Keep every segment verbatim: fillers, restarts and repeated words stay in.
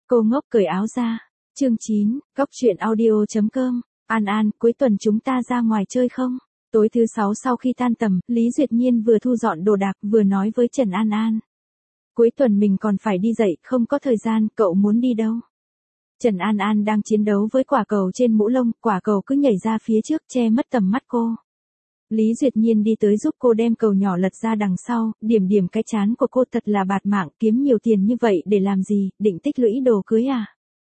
Cô ngốc cởi áo ra. Chương chín, Góc truyện audio chấm com. An An, cuối tuần chúng ta ra ngoài chơi không? Tối thứ sáu sau khi tan tầm, Lý Duyệt Nhiên vừa thu dọn đồ đạc vừa nói với Trần An An. Cuối tuần mình còn phải đi dạy, không có thời gian, cậu muốn đi đâu? Trần An An đang chiến đấu với quả cầu trên mũ lông, quả cầu cứ nhảy ra phía trước che mất tầm mắt cô. Lý Duyệt Nhiên đi tới giúp cô đem cầu nhỏ lật ra đằng sau, điểm điểm cái trán của cô thật là bạt mạng, kiếm nhiều tiền như vậy để làm gì, định tích lũy đồ cưới à?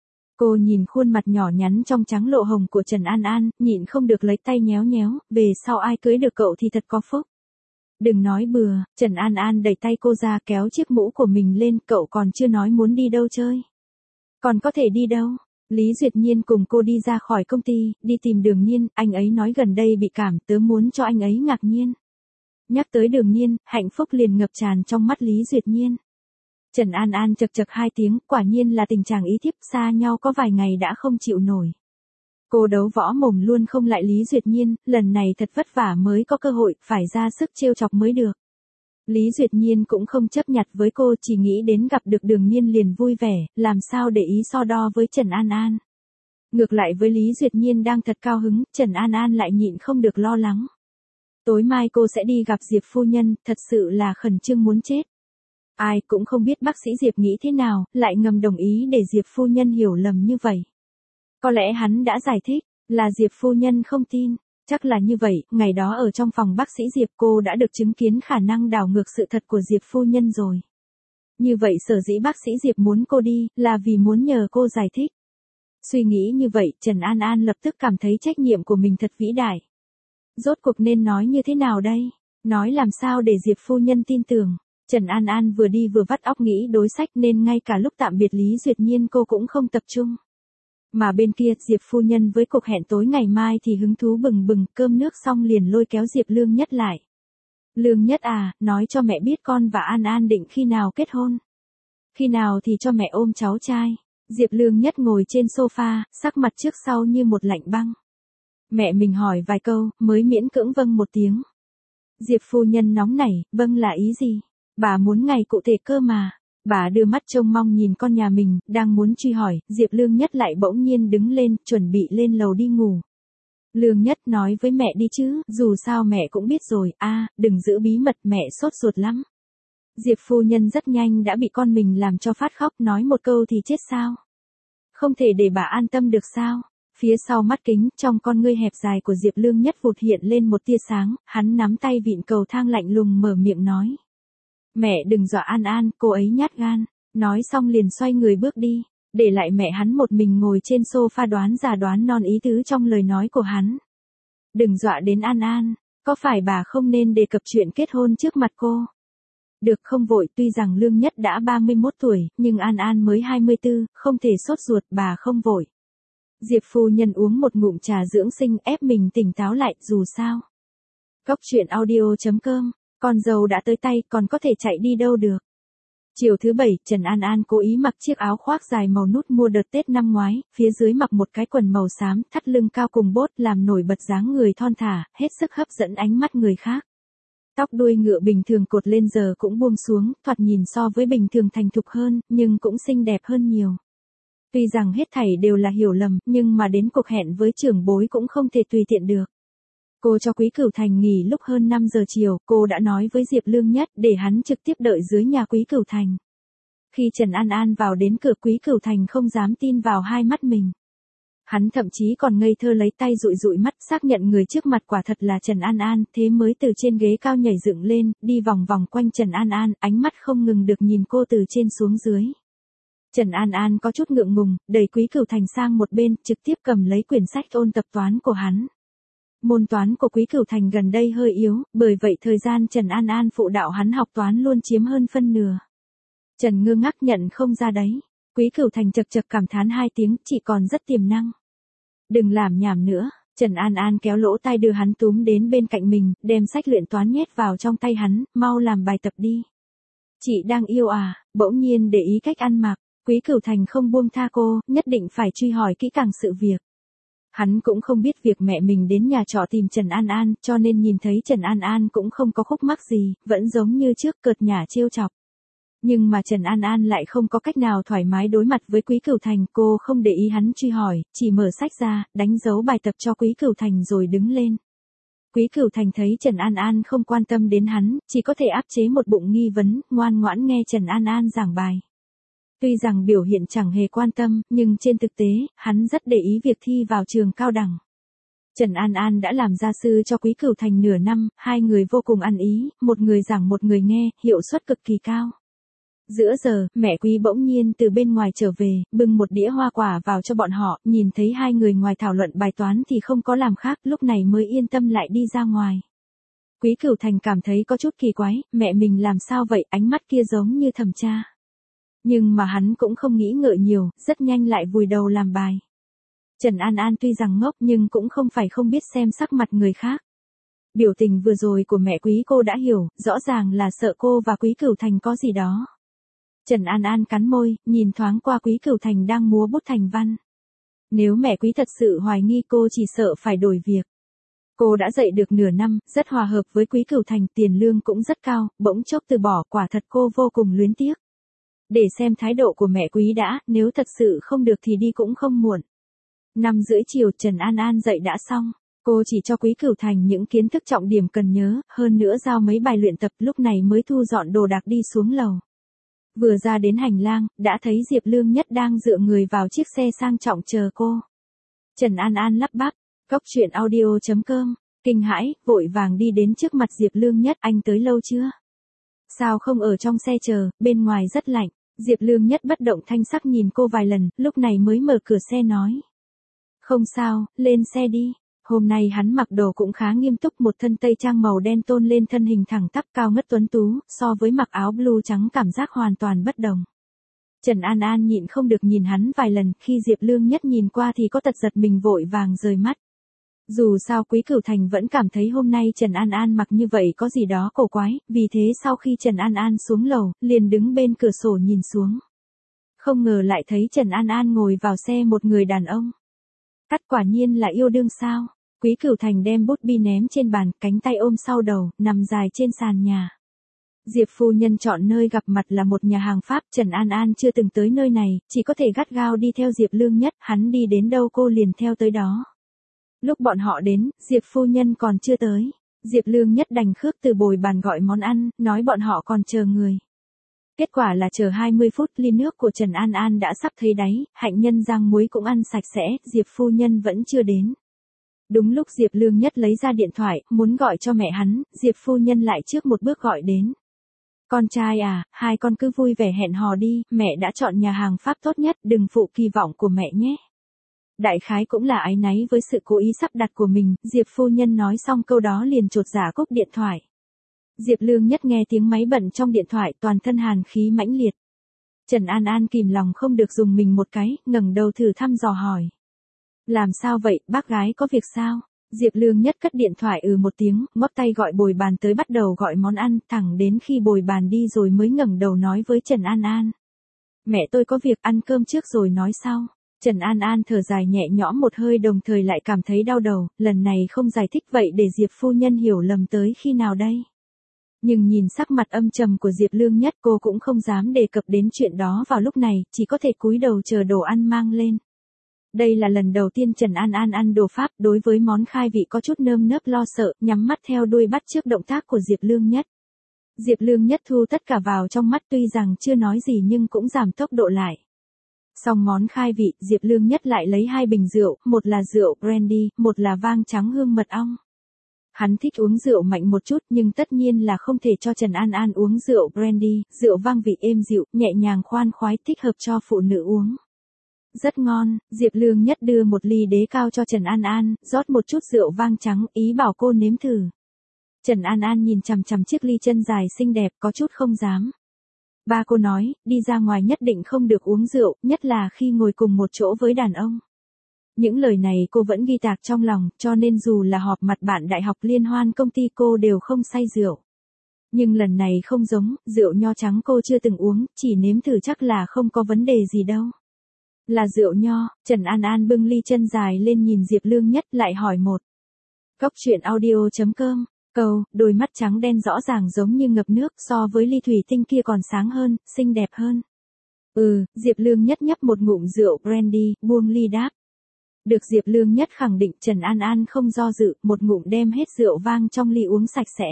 Cô nhìn khuôn mặt nhỏ nhắn trong trắng lộ hồng của Trần An An, nhịn không được lấy tay nhéo nhéo, về sau ai cưới được cậu thì thật có phúc. Đừng nói bừa, Trần An An đẩy tay cô ra kéo chiếc mũ của mình lên, cậu còn chưa nói muốn đi đâu chơi. Còn có thể đi đâu? Lý Duyệt Nhiên cùng cô đi ra khỏi công ty, đi tìm Đường Nhiên, anh ấy nói gần đây bị cảm, tớ muốn cho anh ấy ngạc nhiên. Nhắc tới Đường Nhiên, hạnh phúc liền ngập tràn trong mắt Lý Duyệt Nhiên. Trần An An chật chật hai tiếng, quả nhiên là tình trạng ý thiếp, xa nhau có vài ngày đã không chịu nổi. Cô đấu võ mồm luôn không lại Lý Duyệt Nhiên, lần này thật vất vả mới có cơ hội, phải ra sức trêu chọc mới được. Lý Duyệt Nhiên cũng không chấp nhặt với cô, chỉ nghĩ đến gặp được Đường Nhiên liền vui vẻ, làm sao để ý so đo với Trần An An. Ngược lại với Lý Duyệt Nhiên đang thật cao hứng, Trần An An lại nhịn không được lo lắng. Tối mai cô sẽ đi gặp Diệp phu nhân, thật sự là khẩn trương muốn chết. Ai cũng không biết bác sĩ Diệp nghĩ thế nào, lại ngầm đồng ý để Diệp phu nhân hiểu lầm như vậy. Có lẽ hắn đã giải thích, là Diệp phu nhân không tin. Chắc là như vậy, ngày đó ở trong phòng bác sĩ Diệp cô đã được chứng kiến khả năng đảo ngược sự thật của Diệp phu nhân rồi. Như vậy sở dĩ bác sĩ Diệp muốn cô đi, là vì muốn nhờ cô giải thích. Suy nghĩ như vậy, Trần An An lập tức cảm thấy trách nhiệm của mình thật vĩ đại. Rốt cuộc nên nói như thế nào đây? Nói làm sao để Diệp phu nhân tin tưởng? Trần An An vừa đi vừa vắt óc nghĩ đối sách nên ngay cả lúc tạm biệt Lý Duyệt Nhiên cô cũng không tập trung. Mà bên kia, Diệp phu nhân với cuộc hẹn tối ngày mai thì hứng thú bừng bừng, cơm nước xong liền lôi kéo Diệp Lương Nhất lại. Lương Nhất à, nói cho mẹ biết con và An An định khi nào kết hôn. Khi nào thì cho mẹ ôm cháu trai. Diệp Lương Nhất ngồi trên sofa, sắc mặt trước sau như một lạnh băng. Mẹ mình hỏi vài câu, mới miễn cưỡng vâng một tiếng. Diệp phu nhân nóng nảy, vâng là ý gì? Bà muốn ngày cụ thể cơ mà. Bà đưa mắt trông mong nhìn con nhà mình, đang muốn truy hỏi, Diệp Lương Nhất lại bỗng nhiên đứng lên, chuẩn bị lên lầu đi ngủ. Lương Nhất nói với mẹ đi chứ, dù sao mẹ cũng biết rồi, a, à, đừng giữ bí mật, mẹ sốt ruột lắm. Diệp phu nhân rất nhanh đã bị con mình làm cho phát khóc, nói một câu thì chết sao? Không thể để bà an tâm được sao? Phía sau mắt kính, trong con ngươi hẹp dài của Diệp Lương Nhất vụt hiện lên một tia sáng, hắn nắm tay vịn cầu thang lạnh lùng mở miệng nói. Mẹ đừng dọa An An, cô ấy nhát gan. Nói xong liền xoay người bước đi, để lại mẹ hắn một mình ngồi trên sofa đoán già đoán non ý tứ trong lời nói của hắn. Đừng dọa đến An An, có phải bà không nên đề cập chuyện kết hôn trước mặt cô? Được không vội, tuy rằng Lương Nhất đã ba mươi mốt tuổi, nhưng An An mới hai mươi tư, không thể sốt ruột, bà không vội. Diệp phu nhân uống một ngụm trà dưỡng sinh ép mình tỉnh táo lại, dù sao. Góc truyện audio chấm com. Con dâu đã tới tay, còn có thể chạy đi đâu được. Chiều thứ bảy, Trần An An cố ý mặc chiếc áo khoác dài màu nút mua đợt Tết năm ngoái, phía dưới mặc một cái quần màu xám, thắt lưng cao cùng bốt làm nổi bật dáng người thon thả, hết sức hấp dẫn ánh mắt người khác. Tóc đuôi ngựa bình thường cột lên giờ cũng buông xuống, thoạt nhìn so với bình thường thành thục hơn, nhưng cũng xinh đẹp hơn nhiều. Tuy rằng hết thảy đều là hiểu lầm, nhưng mà đến cuộc hẹn với trưởng bối cũng không thể tùy tiện được. Cô cho Quý Cửu Thành nghỉ lúc hơn năm giờ chiều, cô đã nói với Diệp Lương Nhất để hắn trực tiếp đợi dưới nhà Quý Cửu Thành. Khi Trần An An vào đến cửa, Quý Cửu Thành không dám tin vào hai mắt mình. Hắn thậm chí còn ngây thơ lấy tay dụi dụi mắt xác nhận người trước mặt quả thật là Trần An An, thế mới từ trên ghế cao nhảy dựng lên, đi vòng vòng quanh Trần An An, ánh mắt không ngừng được nhìn cô từ trên xuống dưới. Trần An An có chút ngượng ngùng, đẩy Quý Cửu Thành sang một bên, trực tiếp cầm lấy quyển sách ôn tập toán của hắn. Môn toán của Quý Cửu Thành gần đây hơi yếu, bởi vậy thời gian Trần An An phụ đạo hắn học toán luôn chiếm hơn phân nửa. Trần ngơ ngác nhận không ra đấy. Quý Cửu Thành chật chật cảm thán hai tiếng, chỉ còn rất tiềm năng. Đừng làm nhảm nữa. Trần An An kéo lỗ tai đưa hắn túm đến bên cạnh mình, đem sách luyện toán nhét vào trong tay hắn, mau làm bài tập đi. Chị đang yêu à? Bỗng nhiên để ý cách ăn mặc. Quý Cửu Thành không buông tha cô, nhất định phải truy hỏi kỹ càng sự việc. Hắn cũng không biết việc mẹ mình đến nhà trọ tìm Trần An An, cho nên nhìn thấy Trần An An cũng không có khúc mắc gì, vẫn giống như trước cợt nhả trêu chọc. Nhưng mà Trần An An lại không có cách nào thoải mái đối mặt với Quý Cửu Thành, cô không để ý hắn truy hỏi, chỉ mở sách ra, đánh dấu bài tập cho Quý Cửu Thành rồi đứng lên. Quý Cửu Thành thấy Trần An An không quan tâm đến hắn, chỉ có thể áp chế một bụng nghi vấn, ngoan ngoãn nghe Trần An An giảng bài. Tuy rằng biểu hiện chẳng hề quan tâm, nhưng trên thực tế, hắn rất để ý việc thi vào trường cao đẳng. Trần An An đã làm gia sư cho Quý Cửu Thành nửa năm, hai người vô cùng ăn ý, một người giảng một người nghe, hiệu suất cực kỳ cao. Giữa giờ, mẹ Quý bỗng nhiên từ bên ngoài trở về, bưng một đĩa hoa quả vào cho bọn họ, nhìn thấy hai người ngoài thảo luận bài toán thì không có làm khác, lúc này mới yên tâm lại đi ra ngoài. Quý Cửu Thành cảm thấy có chút kỳ quái, mẹ mình làm sao vậy, ánh mắt kia giống như thẩm tra. Nhưng mà hắn cũng không nghĩ ngợi nhiều, rất nhanh lại vùi đầu làm bài. Trần An An tuy rằng ngốc nhưng cũng không phải không biết xem sắc mặt người khác. Biểu tình vừa rồi của mẹ Quý cô đã hiểu, rõ ràng là sợ cô và Quý Cửu Thành có gì đó. Trần An An cắn môi, nhìn thoáng qua Quý Cửu Thành đang múa bút thành văn. Nếu mẹ Quý thật sự hoài nghi cô chỉ sợ phải đổi việc. Cô đã dạy được nửa năm, rất hòa hợp với Quý Cửu Thành, tiền lương cũng rất cao, bỗng chốc từ bỏ, quả thật cô vô cùng luyến tiếc. Để xem thái độ của mẹ Quý đã, nếu thật sự không được thì đi cũng không muộn. Năm rưỡi chiều Trần An An dạy đã xong, cô chỉ cho Quý Cửu Thành những kiến thức trọng điểm cần nhớ, hơn nữa giao mấy bài luyện tập, lúc này mới thu dọn đồ đạc đi xuống lầu. Vừa ra đến hành lang, đã thấy Diệp Lương Nhất đang dựa người vào chiếc xe sang trọng chờ cô. Trần An An lắp bắp, cốc truyện audio chấm com, kinh hãi, vội vàng đi đến trước mặt Diệp Lương Nhất, anh tới lâu chưa? Sao không ở trong xe chờ, bên ngoài rất lạnh. Diệp Lương Nhất bất động thanh sắc nhìn cô vài lần, lúc này mới mở cửa xe nói. Không sao, lên xe đi. Hôm nay hắn mặc đồ cũng khá nghiêm túc, một thân tây trang màu đen tôn lên thân hình thẳng tắp cao ngất tuấn tú, so với mặc áo blue trắng cảm giác hoàn toàn bất đồng. Trần An An nhịn không được nhìn hắn vài lần, khi Diệp Lương Nhất nhìn qua thì có tật giật mình vội vàng rời mắt. Dù sao Quý Cửu Thành vẫn cảm thấy hôm nay Trần An An mặc như vậy có gì đó cổ quái, vì thế sau khi Trần An An xuống lầu, liền đứng bên cửa sổ nhìn xuống. Không ngờ lại thấy Trần An An ngồi vào xe một người đàn ông. Cắt quả nhiên là yêu đương sao? Quý Cửu Thành đem bút bi ném trên bàn, cánh tay ôm sau đầu, nằm dài trên sàn nhà. Diệp phu nhân chọn nơi gặp mặt là một nhà hàng Pháp, Trần An An chưa từng tới nơi này, chỉ có thể gắt gao đi theo Diệp Lương Nhất, hắn đi đến đâu cô liền theo tới đó. Lúc bọn họ đến, Diệp phu nhân còn chưa tới. Diệp Lương Nhất đành khước từ bồi bàn gọi món ăn, nói bọn họ còn chờ người. Kết quả là chờ hai mươi phút, ly nước của Trần An An đã sắp thấy đáy, hạnh nhân rang muối cũng ăn sạch sẽ, Diệp phu nhân vẫn chưa đến. Đúng lúc Diệp Lương Nhất lấy ra điện thoại, muốn gọi cho mẹ hắn, Diệp phu nhân lại trước một bước gọi đến. Con trai à, hai con cứ vui vẻ hẹn hò đi, mẹ đã chọn nhà hàng Pháp tốt nhất, đừng phụ kỳ vọng của mẹ nhé. Đại khái cũng là áy náy với sự cố ý sắp đặt của mình, Diệp phu nhân nói xong câu đó liền chột dạ cúp điện thoại. Diệp Lương Nhất nghe tiếng máy bận trong điện thoại, toàn thân hàn khí mãnh liệt. Trần An An kìm lòng không được dùng mình một cái, ngẩng đầu thử thăm dò hỏi. Làm sao vậy, bác gái có việc sao? Diệp Lương Nhất cất điện thoại ừ một tiếng, ngoắc tay gọi bồi bàn tới bắt đầu gọi món ăn, thẳng đến khi bồi bàn đi rồi mới ngẩng đầu nói với Trần An An. Mẹ tôi có việc, ăn cơm trước rồi nói sau. Trần An An thở dài nhẹ nhõm một hơi, đồng thời lại cảm thấy đau đầu, lần này không giải thích vậy để Diệp phu nhân hiểu lầm tới khi nào đây. Nhưng nhìn sắc mặt âm trầm của Diệp Lương Nhất, cô cũng không dám đề cập đến chuyện đó vào lúc này, chỉ có thể cúi đầu chờ đồ ăn mang lên. Đây là lần đầu tiên Trần An An ăn đồ Pháp, đối với món khai vị có chút nơm nớp lo sợ, nhắm mắt theo đuôi bắt chước động tác của Diệp Lương Nhất. Diệp Lương Nhất thu tất cả vào trong mắt, tuy rằng chưa nói gì nhưng cũng giảm tốc độ lại. Xong món khai vị, Diệp Lương Nhất lại lấy hai bình rượu, một là rượu brandy, một là vang trắng hương mật ong. Hắn thích uống rượu mạnh một chút, nhưng tất nhiên là không thể cho Trần An An uống rượu brandy, rượu vang vị êm dịu, nhẹ nhàng khoan khoái, thích hợp cho phụ nữ uống. Rất ngon, Diệp Lương Nhất đưa một ly đế cao cho Trần An An, rót một chút rượu vang trắng, ý bảo cô nếm thử. Trần An An nhìn chằm chằm chiếc ly chân dài xinh đẹp, có chút không dám. Ba cô nói, đi ra ngoài nhất định không được uống rượu, nhất là khi ngồi cùng một chỗ với đàn ông. Những lời này cô vẫn ghi tạc trong lòng, cho nên dù là họp mặt bạn đại học liên hoan công ty cô đều không say rượu. Nhưng lần này không giống, rượu nho trắng cô chưa từng uống, chỉ nếm thử chắc là không có vấn đề gì đâu. Là rượu nho, Trần An An bưng ly chân dài lên nhìn Diệp Lương Nhất lại hỏi một. Cốc truyện audio chấm com Câu, đôi mắt trắng đen rõ ràng giống như ngập nước, so với ly thủy tinh kia còn sáng hơn, xinh đẹp hơn. Ừ, Diệp Lương Nhất nhấp một ngụm rượu brandy, buông ly đáp. Được Diệp Lương Nhất khẳng định, Trần An An không do dự, một ngụm đem hết rượu vang trong ly uống sạch sẽ.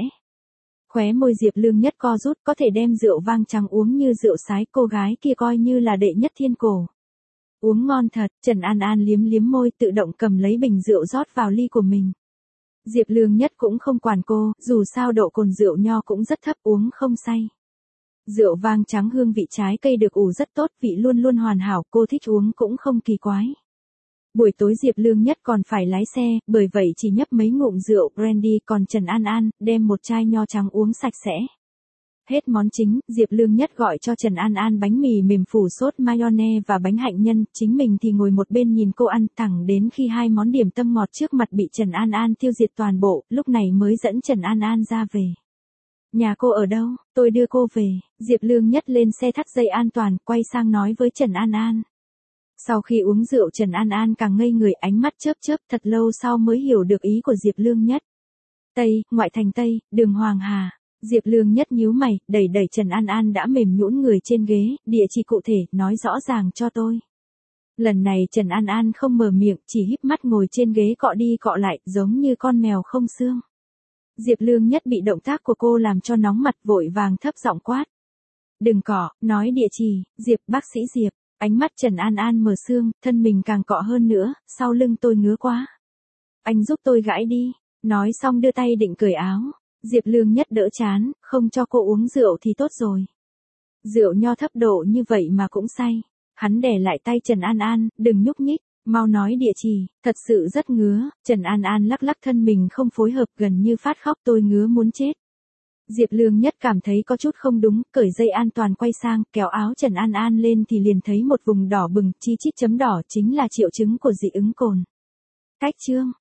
Khóe môi Diệp Lương Nhất co rút, có thể đem rượu vang trắng uống như rượu sái, cô gái kia coi như là đệ nhất thiên cổ. Uống ngon thật, Trần An An liếm liếm môi, tự động cầm lấy bình rượu rót vào ly của mình. Diệp Lương Nhất cũng không quản cô, dù sao độ cồn rượu nho cũng rất thấp, uống không say. Rượu vang trắng hương vị trái cây được ủ rất tốt, vị luôn luôn hoàn hảo, cô thích uống cũng không kỳ quái. Buổi tối Diệp Lương Nhất còn phải lái xe, bởi vậy chỉ nhấp mấy ngụm rượu brandy, còn Trần An An đem một chai nho trắng uống sạch sẽ. Hết món chính, Diệp Lương Nhất gọi cho Trần An An bánh mì mềm phủ sốt mayonnaise và bánh hạnh nhân, chính mình thì ngồi một bên nhìn cô ăn, thẳng đến khi hai món điểm tâm ngọt trước mặt bị Trần An An tiêu diệt toàn bộ, lúc này mới dẫn Trần An An ra về. Nhà cô ở đâu, tôi đưa cô về. Diệp Lương Nhất lên xe thắt dây an toàn, quay sang nói với Trần An An. Sau khi uống rượu Trần An An càng ngây người, ánh mắt chớp chớp, thật lâu sau mới hiểu được ý của Diệp Lương Nhất. Tây, ngoại thành Tây, đường Hoàng Hà. Diệp Lương Nhất nhíu mày, đẩy đẩy Trần An An đã mềm nhũn người trên ghế, địa chỉ cụ thể, nói rõ ràng cho tôi. Lần này Trần An An không mở miệng, chỉ híp mắt ngồi trên ghế cọ đi cọ lại, giống như con mèo không xương. Diệp Lương Nhất bị động tác của cô làm cho nóng mặt, vội vàng thấp giọng quát. Đừng cọ, nói địa chỉ. Diệp, bác sĩ Diệp. Ánh mắt Trần An An mờ sương, thân mình càng cọ hơn nữa, sau lưng tôi ngứa quá. Anh giúp tôi gãi đi. Nói xong đưa tay định cởi áo. Diệp Lương Nhất đỡ chán, không cho cô uống rượu thì tốt rồi. Rượu nho thấp độ như vậy mà cũng say. Hắn đè lại tay Trần An An, đừng nhúc nhích, mau nói địa chỉ, thật sự rất ngứa. Trần An An lắc lắc thân mình không phối hợp, gần như phát khóc, tôi ngứa muốn chết. Diệp Lương Nhất cảm thấy có chút không đúng, cởi dây an toàn quay sang, kéo áo Trần An An lên thì liền thấy một vùng đỏ bừng, chi chít chấm đỏ chính là triệu chứng của dị ứng cồn. Cách chương